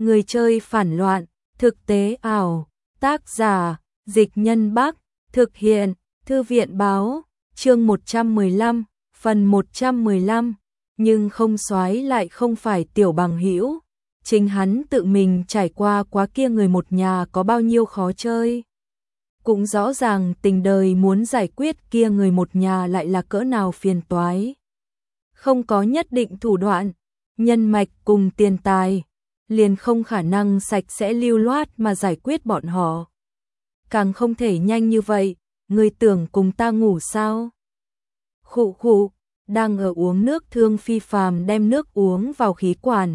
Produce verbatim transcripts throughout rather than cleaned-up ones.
Người chơi phản loạn, thực tế ảo, tác giả, Dịch Nhân Bắc, thực hiện, Thư viện báo, chương một trăm mười lăm, phần một trăm mười lăm, nhưng không soái lại không phải tiểu bằng hữu, chính hắn tự mình trải qua quá kia người một nhà có bao nhiêu khó chơi. Cũng rõ ràng tình đời muốn giải quyết kia người một nhà lại là cỡ nào phiền toái. Không có nhất định thủ đoạn, nhân mạch cùng tiền tài, liền không khả năng sạch sẽ lưu loát mà giải quyết bọn họ. Càng không thể nhanh như vậy, người tưởng cùng ta ngủ sao? Khụ khụ, đang ở uống nước Thương Phi Phàm đem nước uống vào khí quản.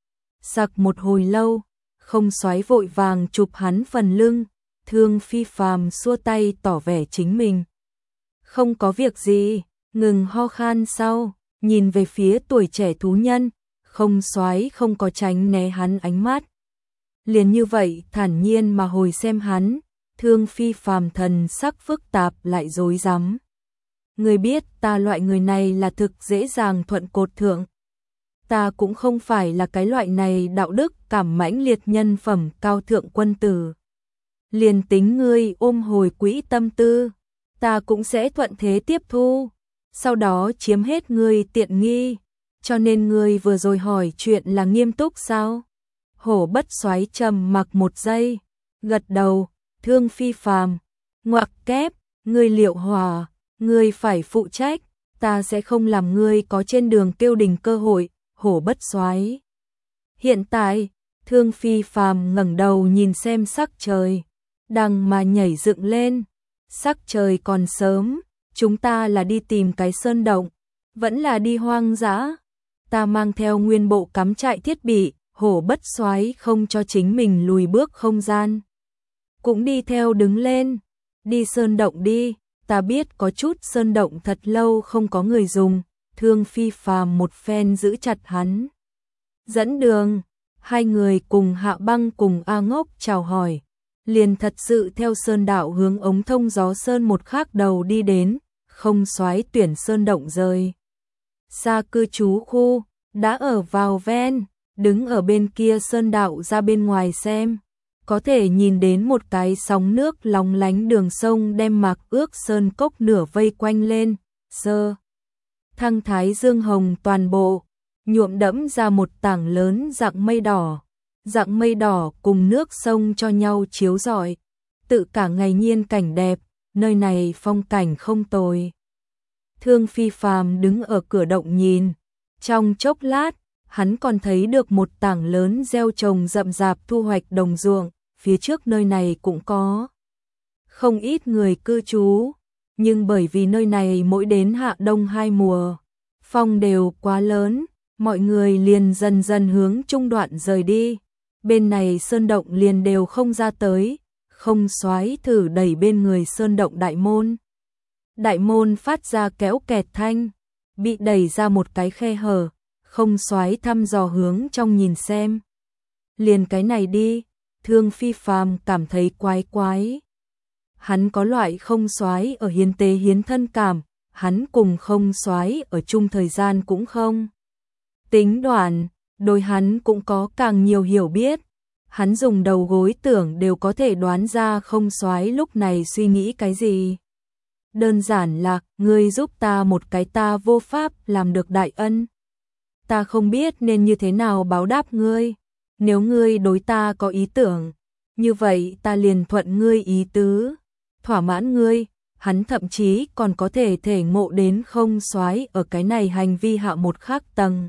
Sặc một hồi lâu, không soái vội vàng chụp hắn phần lưng, Thương Phi Phàm xua tay tỏ vẻ chính mình. Không có việc gì, ngừng ho khan sau, nhìn về phía tuổi trẻ thú nhân, không soái không có tránh né hắn ánh mắt. Liền như vậy thản nhiên mà hồi xem hắn, Thương Phi Phàm thần sắc phức tạp lại rối rắm. Người biết ta loại người này là thực dễ dàng thuận cột thượng. Ta cũng không phải là cái loại này đạo đức cảm mãnh liệt nhân phẩm cao thượng quân tử. Liền tính ngươi ôm hồi quỹ tâm tư, ta cũng sẽ thuận thế tiếp thu, sau đó chiếm hết ngươi tiện nghi, cho nên ngươi vừa rồi hỏi chuyện là nghiêm túc sao? Hổ Bất Soái trầm mặc một giây, gật đầu, Thương Phi Phàm, ngoặc kép, ngươi Liệu Hòa, ngươi phải phụ trách, ta sẽ không làm ngươi có trên đường kêu đình cơ hội, Hổ Bất Soái. Hiện tại, Thương Phi Phàm ngẩng đầu nhìn xem sắc trời, đằng mà nhảy dựng lên, sắc trời còn sớm, chúng ta là đi tìm cái sơn động, vẫn là đi hoang dã. Ta mang theo nguyên bộ cắm trại thiết bị, Hổ Bất Soái không cho chính mình lùi bước không gian. Cũng đi theo đứng lên, đi sơn động đi, ta biết có chút sơn động thật lâu không có người dùng, Thương Phi Phàm một phen giữ chặt hắn. Dẫn đường, hai người cùng Hạ Băng cùng A Ngốc chào hỏi, liền thật sự theo sơn đạo hướng ống thông gió sơn một khác đầu đi đến, không soái tuyển sơn động rời. Xa cư trú khu, đã ở vào ven, đứng ở bên kia sơn đạo ra bên ngoài xem, có thể nhìn đến một cái sóng nước lóng lánh đường sông đem mạc ước sơn cốc nửa vây quanh lên, sơ. Thăng thái dương hồng toàn bộ, nhuộm đẫm ra một tảng lớn dạng mây đỏ, dạng mây đỏ cùng nước sông cho nhau chiếu rọi, tự cả ngày nhiên cảnh đẹp, nơi này phong cảnh không tồi. Thương Phi Phàm đứng ở cửa động nhìn, trong chốc lát, hắn còn thấy được một tảng lớn gieo trồng rậm rạp thu hoạch đồng ruộng, phía trước nơi này cũng có không ít người cư trú, nhưng bởi vì nơi này mỗi đến hạ đông hai mùa, phong đều quá lớn, mọi người liền dần dần hướng trung đoạn rời đi, bên này sơn động liền đều không ra tới, không soái thử đẩy bên người sơn động đại môn. Đại môn phát ra kéo kẹt thanh, bị đẩy ra một cái khe hở, không soái thăm dò hướng trong nhìn xem. Liền cái này đi, Thương Phi Phàm cảm thấy quái quái. Hắn có loại không soái ở hiến tế hiến thân cảm, hắn cùng không soái ở chung thời gian cũng không tính đoạn, đôi hắn cũng có càng nhiều hiểu biết. Hắn dùng đầu gối tưởng đều có thể đoán ra không soái lúc này suy nghĩ cái gì. Đơn giản là, ngươi giúp ta một cái ta vô pháp làm được đại ân. Ta không biết nên như thế nào báo đáp ngươi. Nếu ngươi đối ta có ý tưởng, như vậy ta liền thuận ngươi ý tứ, thỏa mãn ngươi. Hắn thậm chí còn có thể thể ngộ đến không soái ở cái này hành vi hạ một khác tầng.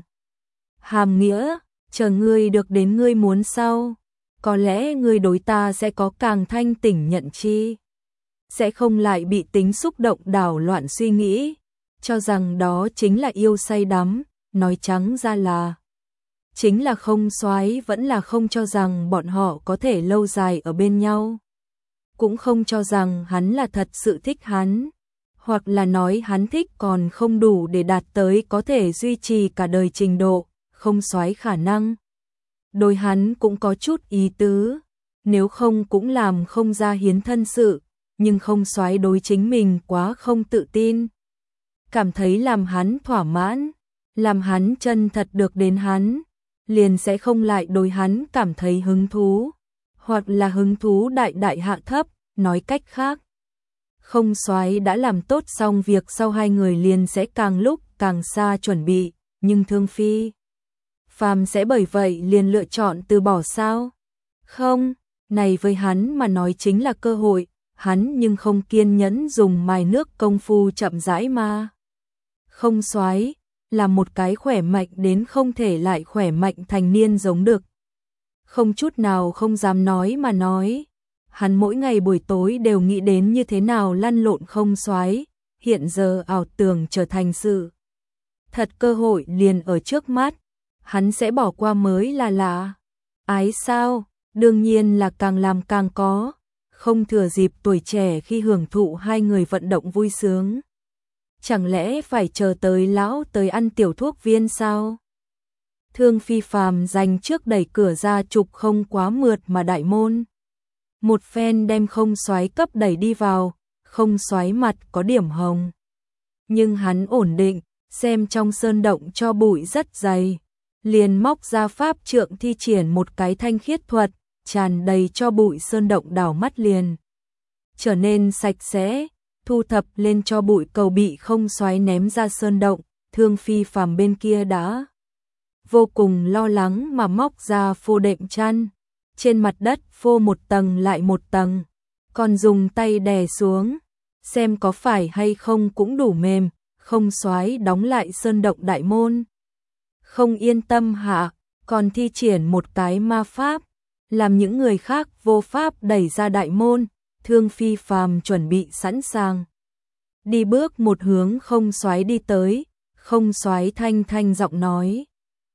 Hàm nghĩa, chờ ngươi được đến ngươi muốn sau, có lẽ ngươi đối ta sẽ có càng thanh tỉnh nhận chi. Sẽ không lại bị tính xúc động đảo loạn suy nghĩ, cho rằng đó chính là yêu say đắm, nói trắng ra là chính là không soái vẫn là không cho rằng bọn họ có thể lâu dài ở bên nhau. Cũng không cho rằng hắn là thật sự thích hắn, hoặc là nói hắn thích còn không đủ để đạt tới có thể duy trì cả đời trình độ, không soái khả năng. Đối hắn cũng có chút ý tứ, nếu không cũng làm không ra hiến thân sự, nhưng không soái đối chính mình quá không tự tin. Cảm thấy làm hắn thỏa mãn, làm hắn chân thật được đến hắn, liền sẽ không lại đối hắn cảm thấy hứng thú, hoặc là hứng thú đại đại hạ thấp, nói cách khác. Không Soái đã làm tốt xong việc sau hai người liền sẽ càng lúc càng xa chuẩn bị, nhưng Thương Phi Phàm sẽ bởi vậy liền lựa chọn từ bỏ sao? Không, này với hắn mà nói chính là cơ hội, hắn nhưng không kiên nhẫn dùng mài nước công phu chậm rãi mà. Không Soái là một cái khỏe mạnh đến không thể lại khỏe mạnh thành niên giống được. Không chút nào không dám nói mà nói. Hắn mỗi ngày buổi tối đều nghĩ đến như thế nào lăn lộn Không Soái, hiện giờ ảo tưởng trở thành sự. Thật cơ hội liền ở trước mắt, hắn sẽ bỏ qua mới là lạ. Ái sao, đương nhiên là càng làm càng có, không thừa dịp tuổi trẻ khi hưởng thụ hai người vận động vui sướng. Chẳng lẽ phải chờ tới lão tới ăn tiểu thuốc viên sao? Thương Phi Phàm dành trước đẩy cửa ra trục không quá mượt mà đại môn. Một phen đem Không Soái cấp đẩy đi vào, Không Soái mặt có điểm hồng. Nhưng hắn ổn định, xem trong sơn động cho bụi rất dày, liền móc ra pháp trượng thi triển một cái thanh khiết thuật, tràn đầy cho bụi sơn động đảo mắt liền trở nên sạch sẽ, thu thập lên cho bụi cầu bị Không Soái ném ra sơn động. Thương Phi Phàm bên kia đã vô cùng lo lắng mà móc ra phô đệm chăn, trên mặt đất phô một tầng lại một tầng, còn dùng tay đè xuống, xem có phải hay không cũng đủ mềm. Không Soái đóng lại sơn động đại môn. Không yên tâm hạ, còn thi triển một cái ma pháp, làm những người khác vô pháp đẩy ra đại môn. Thương Phi Phàm chuẩn bị sẵn sàng, đi bước một hướng Không Soái đi tới. Không Soái thanh thanh giọng nói,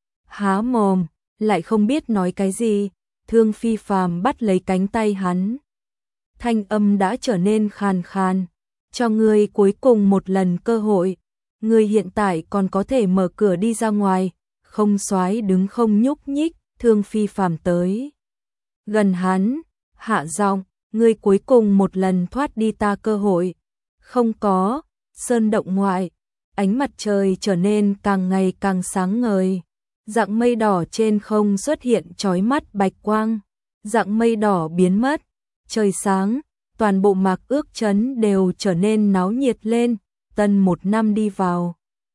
há mồm, lại không biết nói cái gì. Thương Phi Phàm bắt lấy cánh tay hắn, thanh âm đã trở nên khàn khàn, cho ngươi cuối cùng một lần cơ hội, ngươi hiện tại còn có thể mở cửa đi ra ngoài. Không Soái đứng không nhúc nhích. Thương Phi Phàm tới gần hắn, hạ giọng, ngươi cuối cùng một lần thoát đi ta cơ hội. Không có. Sơn động ngoại, ánh mặt trời trở nên càng ngày càng sáng ngời, dạng mây đỏ trên không xuất hiện chói mắt bạch quang, dạng mây đỏ biến mất, trời sáng, toàn bộ Mạc Ước trấn đều trở nên náo nhiệt lên. Tân một năm đi vào,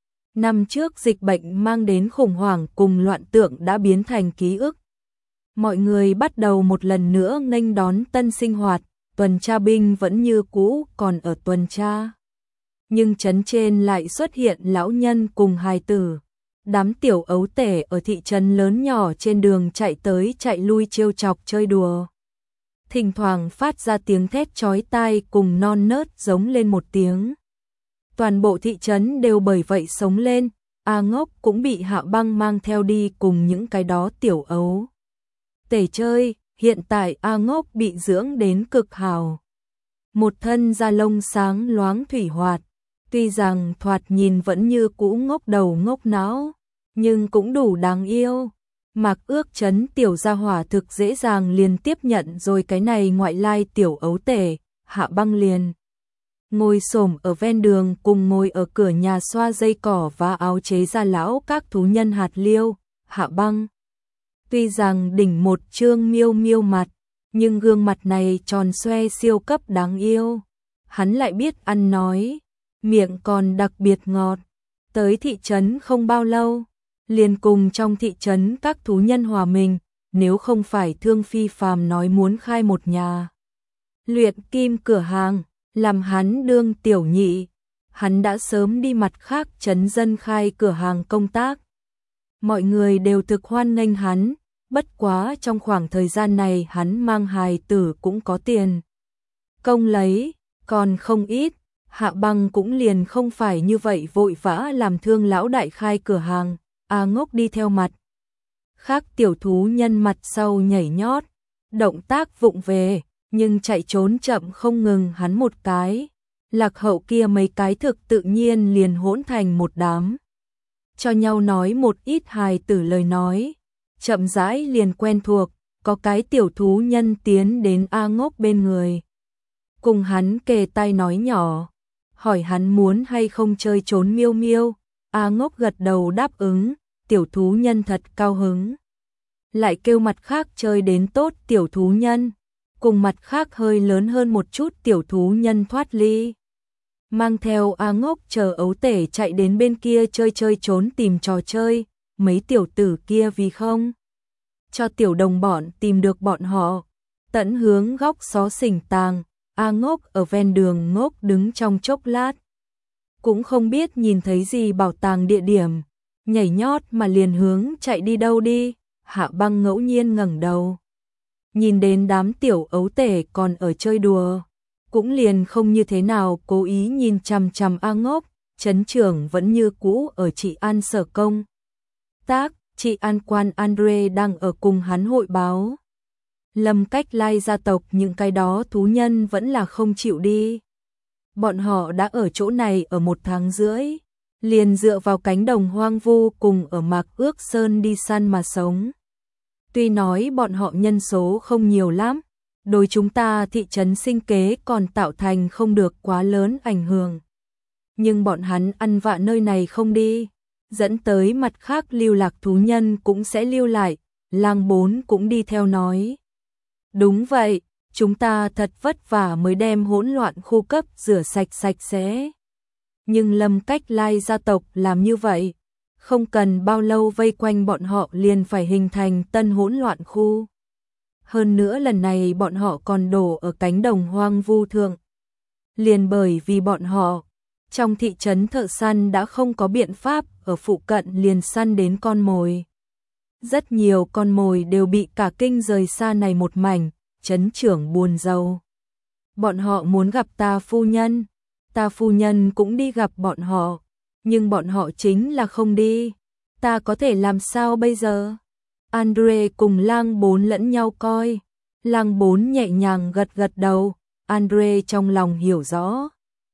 năm trước dịch bệnh mang đến khủng hoảng cùng loạn tượng đã biến thành ký ức. Mọi người bắt đầu một lần nữa nghênh đón tân sinh hoạt, tuần tra binh vẫn như cũ còn ở tuần tra. Nhưng trấn trên lại xuất hiện lão nhân cùng hài tử. Đám tiểu ấu tể ở thị trấn lớn nhỏ trên đường chạy tới chạy lui trêu chọc chơi đùa. Thỉnh thoảng phát ra tiếng thét chói tai cùng non nớt giống lên một tiếng. Toàn bộ thị trấn đều bởi vậy sống lên. A Ngốc cũng bị Hạ Băng mang theo đi cùng những cái đó tiểu ấu tể chơi. Hiện tại A Ngốc bị dưỡng đến cực hảo, một thân da lông sáng loáng thủy hoạt, tuy rằng thoạt nhìn vẫn như cũ ngốc đầu ngốc não, nhưng cũng đủ đáng yêu. Mạc Ước trấn tiểu gia hỏa thực dễ dàng liền tiếp nhận rồi cái này ngoại lai tiểu ấu tể. Hạ Băng liền ngồi xổm ở ven đường cùng ngồi ở cửa nhà xoa dây cỏ và áo chế ra lão các thú nhân hạt liêu. Hạ Băng tuy rằng đỉnh một trương miêu miêu mặt, nhưng gương mặt này tròn xoe siêu cấp đáng yêu. Hắn lại biết ăn nói, miệng còn đặc biệt ngọt. Tới thị trấn không bao lâu, liền cùng trong thị trấn các thú nhân hòa mình. Nếu không phải Thương Phi Phàm nói muốn khai một nhà luyện kim cửa hàng, làm hắn đương tiểu nhị, hắn đã sớm đi mặt khác trấn dân khai cửa hàng công tác. Mọi người đều thực hoan nghênh hắn, bất quá trong khoảng thời gian này hắn mang hài tử cũng có tiền công lấy, còn không ít. Hạ Băng cũng liền không phải như vậy vội vã làm Thương lão đại khai cửa hàng. A Ngốc đi theo mặt khác tiểu thú nhân mặt sau nhảy nhót, động tác vụng về, nhưng chạy trốn chậm không ngừng hắn một cái. Lạc Hậu kia mấy cái thực tự nhiên liền hỗn thành một đám, cho nhau nói một ít hài tử lời nói, chậm rãi liền quen thuộc. Có cái tiểu thú nhân tiến đến A Ngốc bên người, cùng hắn kề tai nói nhỏ, hỏi hắn muốn hay không chơi trốn miêu miêu. A Ngốc gật đầu đáp ứng, tiểu thú nhân thật cao hứng. lại kêu mặt khác chơi đến tốt tiểu thú nhân, cùng mặt khác hơi lớn hơn một chút tiểu thú nhân thoát ly. Mang theo A Ngốc chờ ấu tể chạy đến bên kia chơi chơi trốn tìm trò chơi, mấy tiểu tử kia vì không cho tiểu đồng bọn tìm được bọn họ, tận hướng góc xó xỉnh tàng. A Ngốc ở ven đường ngốc đứng trong chốc lát, cũng không biết nhìn thấy gì bảo tàng địa điểm, nhảy nhót mà liền hướng chạy đi đâu đi. Hạ Băng ngẫu nhiên ngẩng đầu, nhìn đến đám tiểu ấu tể còn ở chơi đùa, cũng liền không như thế nào cố ý nhìn chằm chằm A Ngốc. Trấn trưởng vẫn như cũ ở Trị An sở công tác, Trị An quan Andre đang ở cùng hắn hội báo. Lâm Cách Lai gia tộc những cái đó thú nhân vẫn là không chịu đi. Bọn họ đã ở chỗ này ở một tháng rưỡi, liền dựa vào cánh đồng hoang vu cùng ở Mạc Ước Sơn đi săn mà sống. Tuy nói bọn họ nhân số không nhiều lắm, đối chúng ta thị trấn sinh kế còn tạo thành không được quá lớn ảnh hưởng. Nhưng bọn hắn ăn vạ nơi này không đi, dẫn tới mặt khác lưu lạc thú nhân cũng sẽ lưu lại. Lang Bốn cũng đi theo nói. Đúng vậy, chúng ta thật vất vả mới đem hỗn loạn khu cấp rửa sạch sạch sẽ. Nhưng Lâm Cách Lai gia tộc làm như vậy, không cần bao lâu vây quanh bọn họ liền phải hình thành tân hỗn loạn khu. Hơn nữa lần này bọn họ còn đổ ở cánh đồng hoang vu thượng. Liền bởi vì bọn họ, trong thị trấn thợ săn đã không có biện pháp ở phụ cận liền săn đến con mồi. Rất nhiều con mồi đều bị cả kinh rời xa này một mảnh. Trấn trưởng buồn rầu. Bọn họ muốn gặp ta phu nhân, ta phu nhân cũng đi gặp bọn họ, nhưng bọn họ chính là không đi. Ta có thể làm sao bây giờ? Andre cùng Lang Bốn lẫn nhau coi. Lang Bốn nhẹ nhàng gật gật đầu, Andre trong lòng hiểu rõ.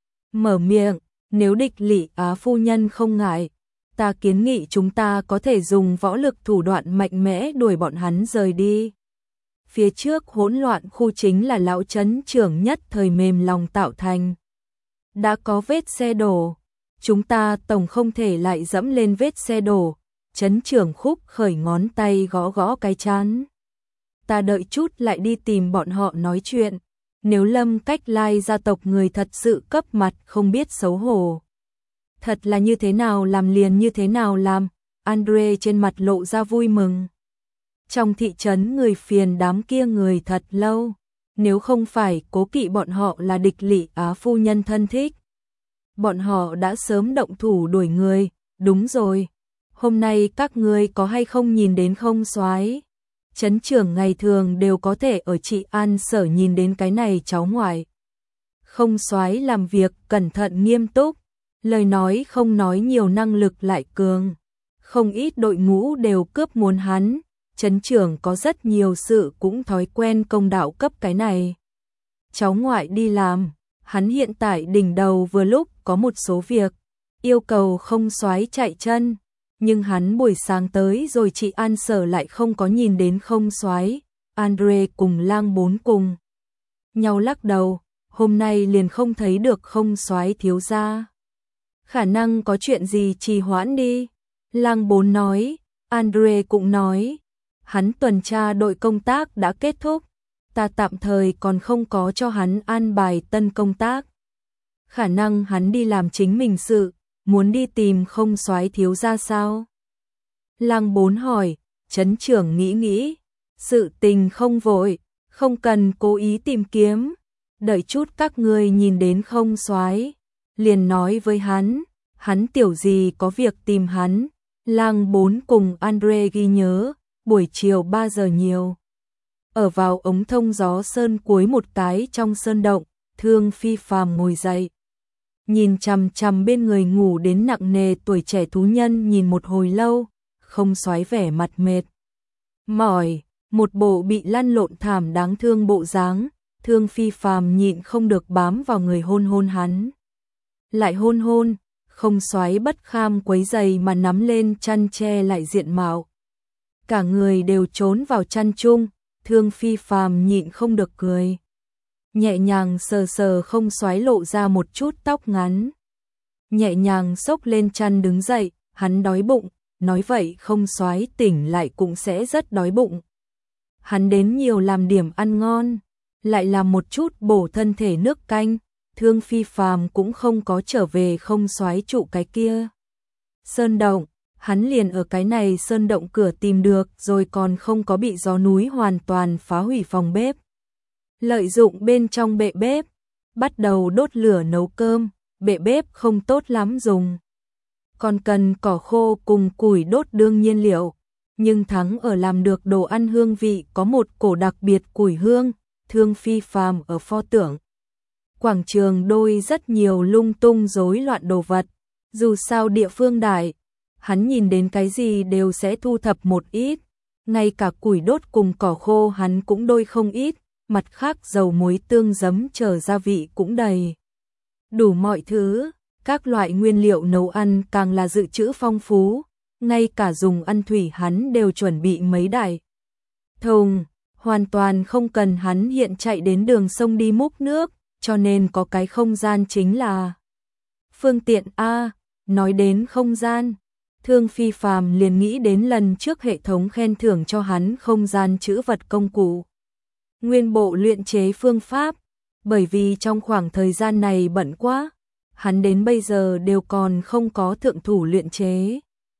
Mở miệng, nếu địch Lị Á phu nhân không ngại, ta kiến nghị chúng ta có thể dùng võ lực thủ đoạn mạnh mẽ đuổi bọn hắn rời đi. Phía trước hỗn loạn khu chính là lão trấn trưởng nhất thời mềm lòng tạo thành. Đã có vết xe đổ, chúng ta tổng không thể lại dẫm lên vết xe đổ. Trấn trưởng Khúc khởi ngón tay gõ gõ cái trán. Ta đợi chút lại đi tìm bọn họ nói chuyện. Nếu Lâm Cách Lai gia tộc người thật sự cấp mặt không biết xấu hổ. Thật là như thế nào làm liền như thế nào làm. Andre trên mặt lộ ra vui mừng. Trong thị trấn người phiền đám kia người thật lâu, nếu không phải cố kỵ bọn họ là địch Lị Á phu nhân thân thích. Bọn họ đã sớm động thủ đuổi người. Đúng rồi, hôm nay các ngươi có hay không nhìn đến không soái? Trấn trưởng ngày thường đều có thể ở Trị An sở nhìn đến cái này cháu ngoại. Không soái làm việc cẩn thận nghiêm túc, lời nói không nói nhiều năng lực lại cường. Không ít đội ngũ đều cướp muốn hắn. Trấn trưởng có rất nhiều sự cũng thói quen công đạo cấp cái này. Cháu ngoại đi làm, hắn hiện tại đỉnh đầu vừa lúc có một số việc, yêu cầu không soái chạy chân, nhưng hắn buổi sáng tới rồi Trị An sở lại không có nhìn đến không soái. Andre cùng Lang Bốn cùng nhau lắc đầu, hôm nay liền không thấy được không soái thiếu gia. Khả năng có chuyện gì trì hoãn đi. Lang Bốn nói, Andre cũng nói. Hắn tuần tra đội công tác đã kết thúc, ta tạm thời còn không có cho hắn an bài tân công tác. Khả năng hắn đi làm chính mình sự, muốn đi tìm không soái thiếu gia sao? Lang Bốn hỏi, trấn trưởng nghĩ nghĩ, sự tình không vội, không cần cố ý tìm kiếm, đợi chút các ngươi nhìn đến không soái, liền nói với hắn, hắn tiểu gì có việc tìm hắn. Lang Bốn cùng Andre ghi nhớ. Buổi chiều ba giờ nhiều, ở vào ống thông gió sơn cuối một cái trong sơn động, Thương Phi Phàm ngồi dậy, nhìn chằm chằm bên người ngủ đến nặng nề tuổi trẻ thú nhân nhìn một hồi lâu, không soái vẻ mặt mệt mỏi, một bộ bị lăn lộn thảm đáng thương bộ dáng. Thương Phi Phàm nhịn không được bám vào người hôn hôn hắn, lại hôn hôn, không soái bất kham quấy giày mà nắm lên chăn che lại diện mạo. Cả người đều trốn vào chăn chung, Thương Phi Phàm nhịn không được cười. Nhẹ nhàng sờ sờ không soái lộ ra một chút tóc ngắn. Nhẹ nhàng xốc lên chăn đứng dậy, hắn đói bụng, nói vậy không soái tỉnh lại cũng sẽ rất đói bụng. Hắn đến nhiều làm điểm ăn ngon, lại làm một chút bổ thân thể nước canh, Thương Phi Phàm cũng không có trở về không soái trụ cái kia sơn động, hắn liền ở cái này sơn động cửa tìm được, rồi còn không có bị gió núi hoàn toàn phá hủy phòng bếp. Lợi dụng bên trong bệ bếp, bắt đầu đốt lửa nấu cơm, bệ bếp không tốt lắm dùng. Còn cần cỏ khô cùng củi đốt đương nhiên liệu, nhưng thắng ở làm được đồ ăn hương vị có một cổ đặc biệt củi hương. Thương Phi Phàm ở pho tượng quảng trường đôi rất nhiều lung tung rối loạn đồ vật, dù sao địa phương đại, hắn nhìn đến cái gì đều sẽ thu thập một ít, ngay cả củi đốt cùng cỏ khô hắn cũng đôi không ít, mặt khác dầu muối tương giấm chờ gia vị cũng đầy. Đủ mọi thứ, các loại nguyên liệu nấu ăn càng là dự trữ phong phú, ngay cả dùng ăn thủy hắn đều chuẩn bị mấy đại thùng, hoàn toàn không cần hắn hiện chạy đến đường sông đi múc nước, cho nên có cái không gian chính là phương tiện a. Nói đến không gian, Thương Phi Phàm liền nghĩ đến lần trước hệ thống khen thưởng cho hắn không gian trữ vật công cụ. Nguyên bộ luyện chế phương pháp, bởi vì trong khoảng thời gian này bận quá, hắn đến bây giờ đều còn không có thượng thủ luyện chế.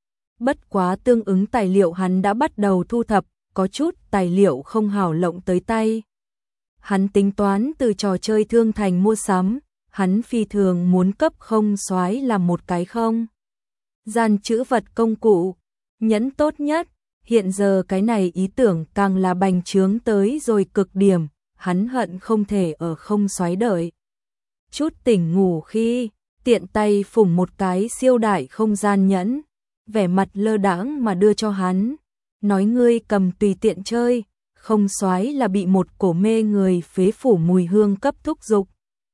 Bất quá tương ứng tài liệu hắn đã bắt đầu thu thập, có chút tài liệu không hảo lộng tới tay. Hắn tính toán từ trò chơi thương thành mua sắm, hắn phi thường muốn cấp không soái làm một cái không gian trữ vật công cụ, nhẫn tốt nhất, hiện giờ cái này ý tưởng càng là bành trướng tới rồi cực điểm, hắn hận không thể ở không soái đợi. Chút tỉnh ngủ khi, tiện tay phủng một cái siêu đại không gian nhẫn, vẻ mặt lơ đãng mà đưa cho hắn, nói ngươi cầm tùy tiện chơi, không soái là bị một cổ mê người phế phủ mùi hương cấp thúc dục.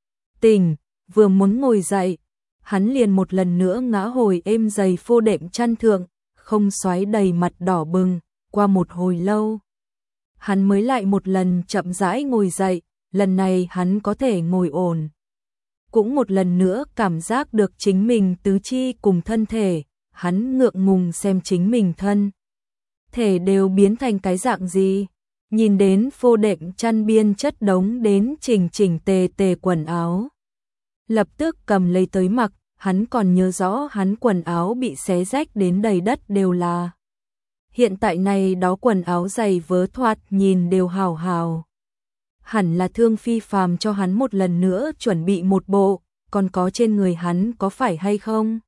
Tỉnh, vừa muốn ngồi dậy, hắn liền một lần nữa ngã hồi êm dày phô đệm chăn thượng, không soái đầy mặt đỏ bừng, qua một hồi lâu. Hắn mới lại một lần chậm rãi ngồi dậy, lần này hắn có thể ngồi ổn. Cũng một lần nữa cảm giác được chính mình tứ chi cùng thân thể, hắn ngượng ngùng xem chính mình thân. Thể đều biến thành cái dạng gì, nhìn đến phô đệm chăn biên chất đống đến chỉnh chỉnh tề tề quần áo. Lập tức cầm lấy tới mặc, hắn còn nhớ rõ hắn quần áo bị xé rách đến đầy đất đều là. Hiện tại này đó quần áo dày vớ thoạt nhìn đều hào hào. Hẳn là Thương Phi Phàm cho hắn một lần nữa chuẩn bị một bộ, còn có trên người hắn có phải hay không?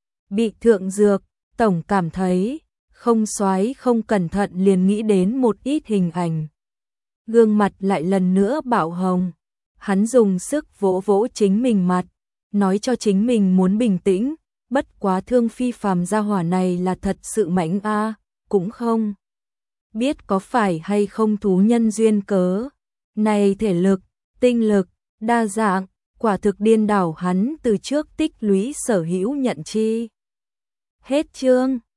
Bị thượng dược, tổng cảm thấy, không soái không cẩn thận liền nghĩ đến một ít hình ảnh. Gương mặt lại lần nữa bạo hồng, hắn dùng sức vỗ vỗ chính mình mặt, nói cho chính mình muốn bình tĩnh, bất quá Thương Phi Phàm gia hỏa này là thật sự mạnh a, cũng không biết có phải hay không thú nhân duyên cớ. Này thể lực, tinh lực, đa dạng, quả thực điên đảo hắn từ trước tích lũy sở hữu nhận chi. Hết chương.